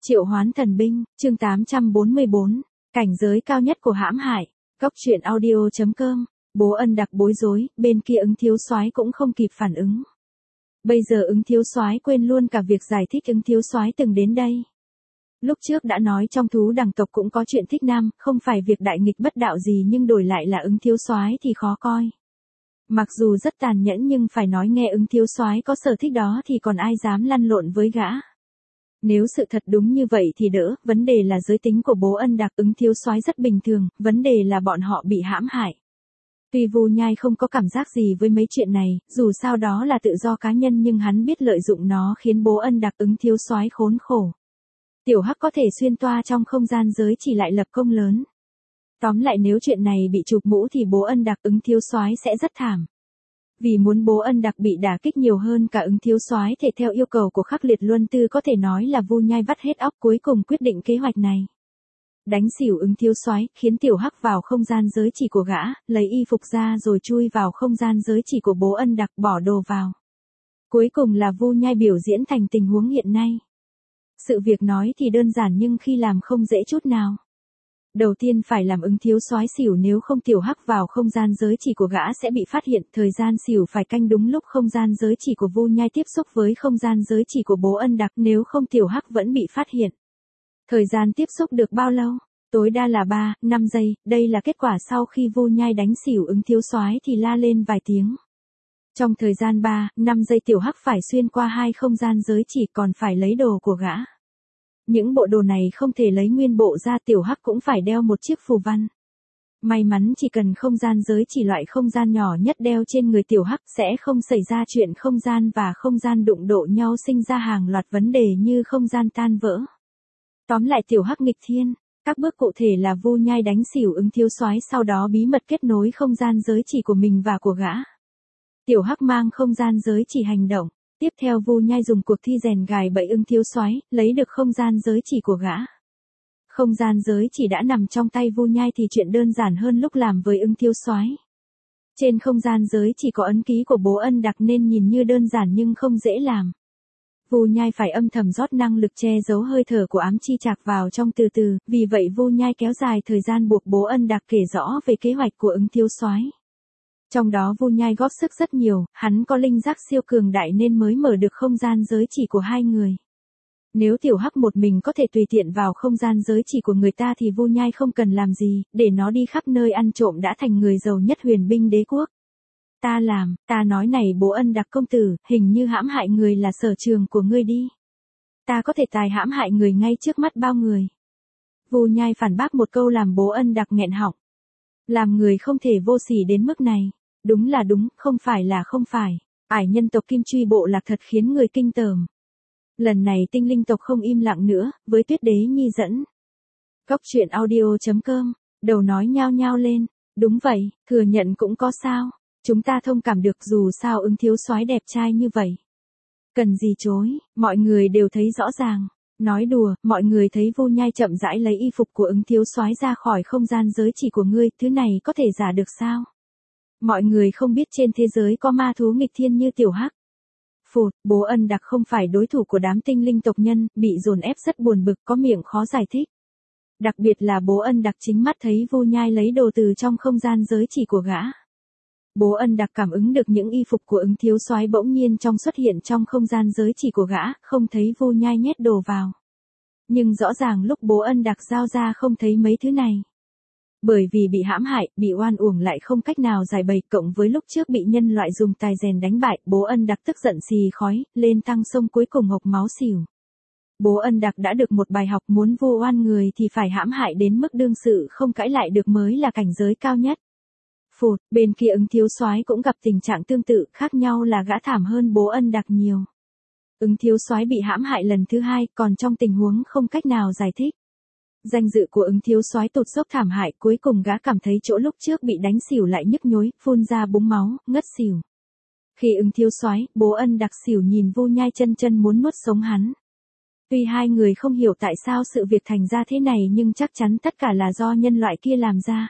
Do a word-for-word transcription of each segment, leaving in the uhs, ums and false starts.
Triệu hoán thần binh, chương tám trăm bốn mươi bốn, cảnh giới cao nhất của hãm hại. Góc truyện audio chấm com. Bố Ân Đặc bối rối, bên kia Ứng Thiếu Soái cũng không kịp phản ứng. Bây giờ Ứng Thiếu Soái quên luôn cả việc giải thích Ứng Thiếu Soái từng đến đây. Lúc trước đã nói trong thú đẳng tộc cũng có chuyện thích nam, không phải việc đại nghịch bất đạo gì, nhưng đổi lại là Ứng Thiếu Soái thì khó coi. Mặc dù rất tàn nhẫn nhưng phải nói nghe Ứng Thiếu Soái có sở thích đó thì còn ai dám lăn lộn với gã. Nếu sự thật đúng như vậy thì đỡ, vấn đề là giới tính của bố Ân Đặc. Ứng Thiếu Soái rất bình thường, vấn đề là bọn họ bị hãm hại. Tuy Vu Nhai không có cảm giác gì với mấy chuyện này, dù sao đó là tự do cá nhân, nhưng hắn biết lợi dụng nó khiến bố Ân Đặc Ứng Thiếu Soái khốn khổ. Tiểu Hắc có thể xuyên toa trong không gian giới chỉ lại lập công lớn. Tóm lại nếu chuyện này bị chụp mũ thì bố Ân Đặc Ứng Thiếu Soái sẽ rất thảm. Vì muốn bố Ân Đặc bị đả kích nhiều hơn cả Ứng Thiếu Soái thể theo yêu cầu của Khắc Liệt Luân Tư, có thể nói là Vu Nhai vắt hết óc cuối cùng quyết định kế hoạch này. Đánh xỉu Ứng Thiếu Soái, khiến Tiểu Hắc vào không gian giới chỉ của gã, lấy y phục ra rồi chui vào không gian giới chỉ của bố Ân Đặc bỏ đồ vào. Cuối cùng là Vu Nhai biểu diễn thành tình huống hiện nay. Sự việc nói thì đơn giản nhưng khi làm không dễ chút nào. Đầu tiên phải làm Ứng Thiếu Soái xỉu, nếu không Tiểu Hắc vào không gian giới chỉ của gã sẽ bị phát hiện. Thời gian xỉu phải canh đúng lúc không gian giới chỉ của Vu Nhai tiếp xúc với không gian giới chỉ của bố Ân Đặc, nếu không Tiểu Hắc vẫn bị phát hiện. Thời gian tiếp xúc được bao lâu? Tối đa là ba, năm giây, đây là kết quả sau khi Vu Nhai đánh xỉu Ứng Thiếu Soái thì la lên vài tiếng. Trong thời gian ba, năm giây Tiểu Hắc phải xuyên qua hai không gian giới chỉ, còn phải lấy đồ của gã. Những bộ đồ này không thể lấy nguyên bộ ra, Tiểu Hắc cũng phải đeo một chiếc phù văn. May mắn chỉ cần không gian giới chỉ loại không gian nhỏ nhất đeo trên người Tiểu Hắc sẽ không xảy ra chuyện không gian và không gian đụng độ nhau sinh ra hàng loạt vấn đề như không gian tan vỡ. Tóm lại Tiểu Hắc nghịch thiên, các bước cụ thể là Vu Nhai đánh xỉu Ứng Thiếu Soái, sau đó bí mật kết nối không gian giới chỉ của mình và của gã. Tiểu Hắc mang không gian giới chỉ hành động. Tiếp theo Vu Nhai dùng cuộc thi rèn gài bẫy Ứng Thiếu Soái, lấy được không gian giới chỉ của gã. Không gian giới chỉ đã nằm trong tay Vu Nhai thì chuyện đơn giản hơn lúc làm với Ứng Thiếu Soái. Trên không gian giới chỉ có ấn ký của bố Ân Đặc nên nhìn như đơn giản nhưng không dễ làm. Vu Nhai phải âm thầm rót năng lực che giấu hơi thở của ám chi trạc vào trong từ từ, vì vậy Vu Nhai kéo dài thời gian buộc bố Ân Đặc kể rõ về kế hoạch của Ứng Thiếu Soái. Trong đó Vu Nhai góp sức rất nhiều, hắn có linh giác siêu cường đại nên mới mở được không gian giới chỉ của hai người. Nếu Tiểu Hắc một mình có thể tùy tiện vào không gian giới chỉ của người ta thì Vu Nhai không cần làm gì, để nó đi khắp nơi ăn trộm đã thành người giàu nhất Huyền Binh Đế quốc. Ta làm, ta nói này bố Ân Đặc công tử, hình như hãm hại người là sở trường của ngươi đi. Ta có thể tài hãm hại người ngay trước mắt bao người. Vu Nhai phản bác một câu làm bố Ân Đặc nghẹn họng. Làm người không thể vô sỉ đến mức này. Đúng là đúng, không phải là không phải. Ải nhân tộc Kim Truy bộ lạc thật khiến người kinh tởm. Lần này tinh linh tộc không im lặng nữa, với Tuyết Đế Nhi dẫn. Góc truyện audio chấm com, đầu nói nhao nhao lên. Đúng vậy, thừa nhận cũng có sao. Chúng ta thông cảm được, dù sao Ứng Thiếu Soái đẹp trai như vậy. Cần gì chối, mọi người đều thấy rõ ràng. Nói đùa, mọi người thấy Vu Nhai chậm rãi lấy y phục của Ứng Thiếu Soái ra khỏi không gian giới chỉ của ngươi, thứ này có thể giả được sao? Mọi người không biết trên thế giới có ma thú nghịch thiên như Tiểu Hắc. Phụt, bố Ân Đặc không phải đối thủ của đám tinh linh tộc nhân, bị dồn ép rất buồn bực, có miệng khó giải thích. Đặc biệt là bố Ân Đặc chính mắt thấy Vu Nhai lấy đồ từ trong không gian giới chỉ của gã. Bố Ân Đặc cảm ứng được những y phục của Ứng Thiếu Soái bỗng nhiên trong xuất hiện trong không gian giới chỉ của gã, không thấy Vu Nhai nhét đồ vào. Nhưng rõ ràng lúc bố Ân Đặc giao ra không thấy mấy thứ này. Bởi vì bị hãm hại, bị oan uổng lại không cách nào giải bày, cộng với lúc trước bị nhân loại dùng tài rèn đánh bại, bố Ân Đặc tức giận xì khói, lên tăng sông cuối cùng hộc máu xỉu. Bố Ân Đặc đã được một bài học, muốn vu oan người thì phải hãm hại đến mức đương sự không cãi lại được mới là cảnh giới cao nhất. Phụt, bên kia Ứng Thiếu Soái cũng gặp tình trạng tương tự, khác nhau là gã thảm hơn bố Ân Đặc nhiều. Ứng Thiếu Soái bị hãm hại lần thứ hai, còn trong tình huống không cách nào giải thích. Danh dự của Ứng Thiếu Soái tụt dốc thảm hại, cuối cùng gã cảm thấy chỗ lúc trước bị đánh xỉu lại nhức nhối, phun ra búng máu, ngất xỉu. Khi Ứng Thiếu Soái, bố Ân Đặc xỉu nhìn Vu Nhai chân chân muốn nuốt sống hắn. Tuy hai người không hiểu tại sao sự việc thành ra thế này nhưng chắc chắn tất cả là do nhân loại kia làm ra.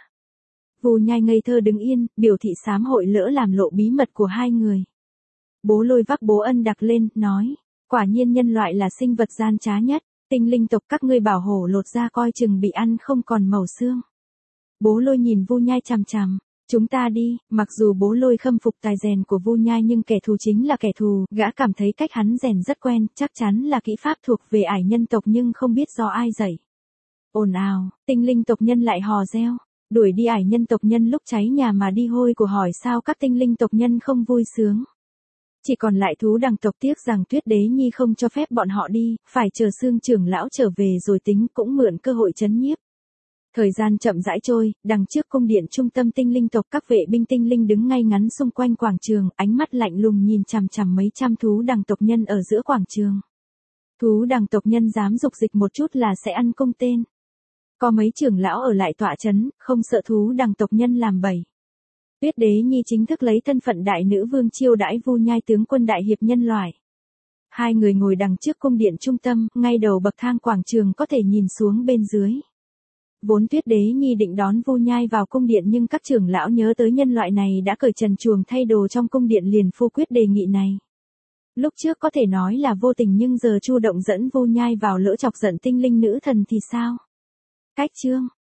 Vu Nhai ngây thơ đứng yên, biểu thị sám hội lỡ làm lộ bí mật của hai người. Bố Lôi vác bố Ân Đặc lên, nói, quả nhiên nhân loại là sinh vật gian trá nhất. Tinh linh tộc các ngươi bảo hổ lột ra coi chừng bị ăn không còn màu xương. Bố Lôi nhìn Vu Nhai chằm chằm. Chúng ta đi, mặc dù Bố Lôi khâm phục tài rèn của Vu Nhai nhưng kẻ thù chính là kẻ thù, gã cảm thấy cách hắn rèn rất quen, chắc chắn là kỹ pháp thuộc về ải nhân tộc nhưng không biết do ai dạy. Ồn ào, tinh linh tộc nhân lại hò reo, đuổi đi ải nhân tộc nhân lúc cháy nhà mà đi hôi của hỏi sao các tinh linh tộc nhân không vui sướng. Chỉ còn lại thú đằng tộc tiếc rằng Tuyết Đế Nhi không cho phép bọn họ đi, phải chờ Xương trưởng lão trở về rồi tính, cũng mượn cơ hội trấn nhiếp. Thời gian chậm rãi trôi, đằng trước cung điện trung tâm tinh linh tộc các vệ binh tinh linh đứng ngay ngắn xung quanh quảng trường, ánh mắt lạnh lùng nhìn chằm chằm mấy trăm thú đằng tộc nhân ở giữa quảng trường. Thú đằng tộc nhân dám dục dịch một chút là sẽ ăn cung tên. Có mấy trưởng lão ở lại tọa trấn, không sợ thú đằng tộc nhân làm bầy. Tuyết Đế Nhi chính thức lấy thân phận đại nữ vương chiêu đãi Vu Nhai tướng quân đại hiệp nhân loại. Hai người ngồi đằng trước cung điện trung tâm, ngay đầu bậc thang quảng trường có thể nhìn xuống bên dưới. Vốn Tuyết Đế Nhi định đón Vu Nhai vào cung điện nhưng các trưởng lão nhớ tới nhân loại này đã cởi trần truồng thay đồ trong cung điện liền phô quyết đề nghị này. Lúc trước có thể nói là vô tình nhưng giờ chủ động dẫn Vu Nhai vào lỡ chọc giận tinh linh nữ thần thì sao? Cách chương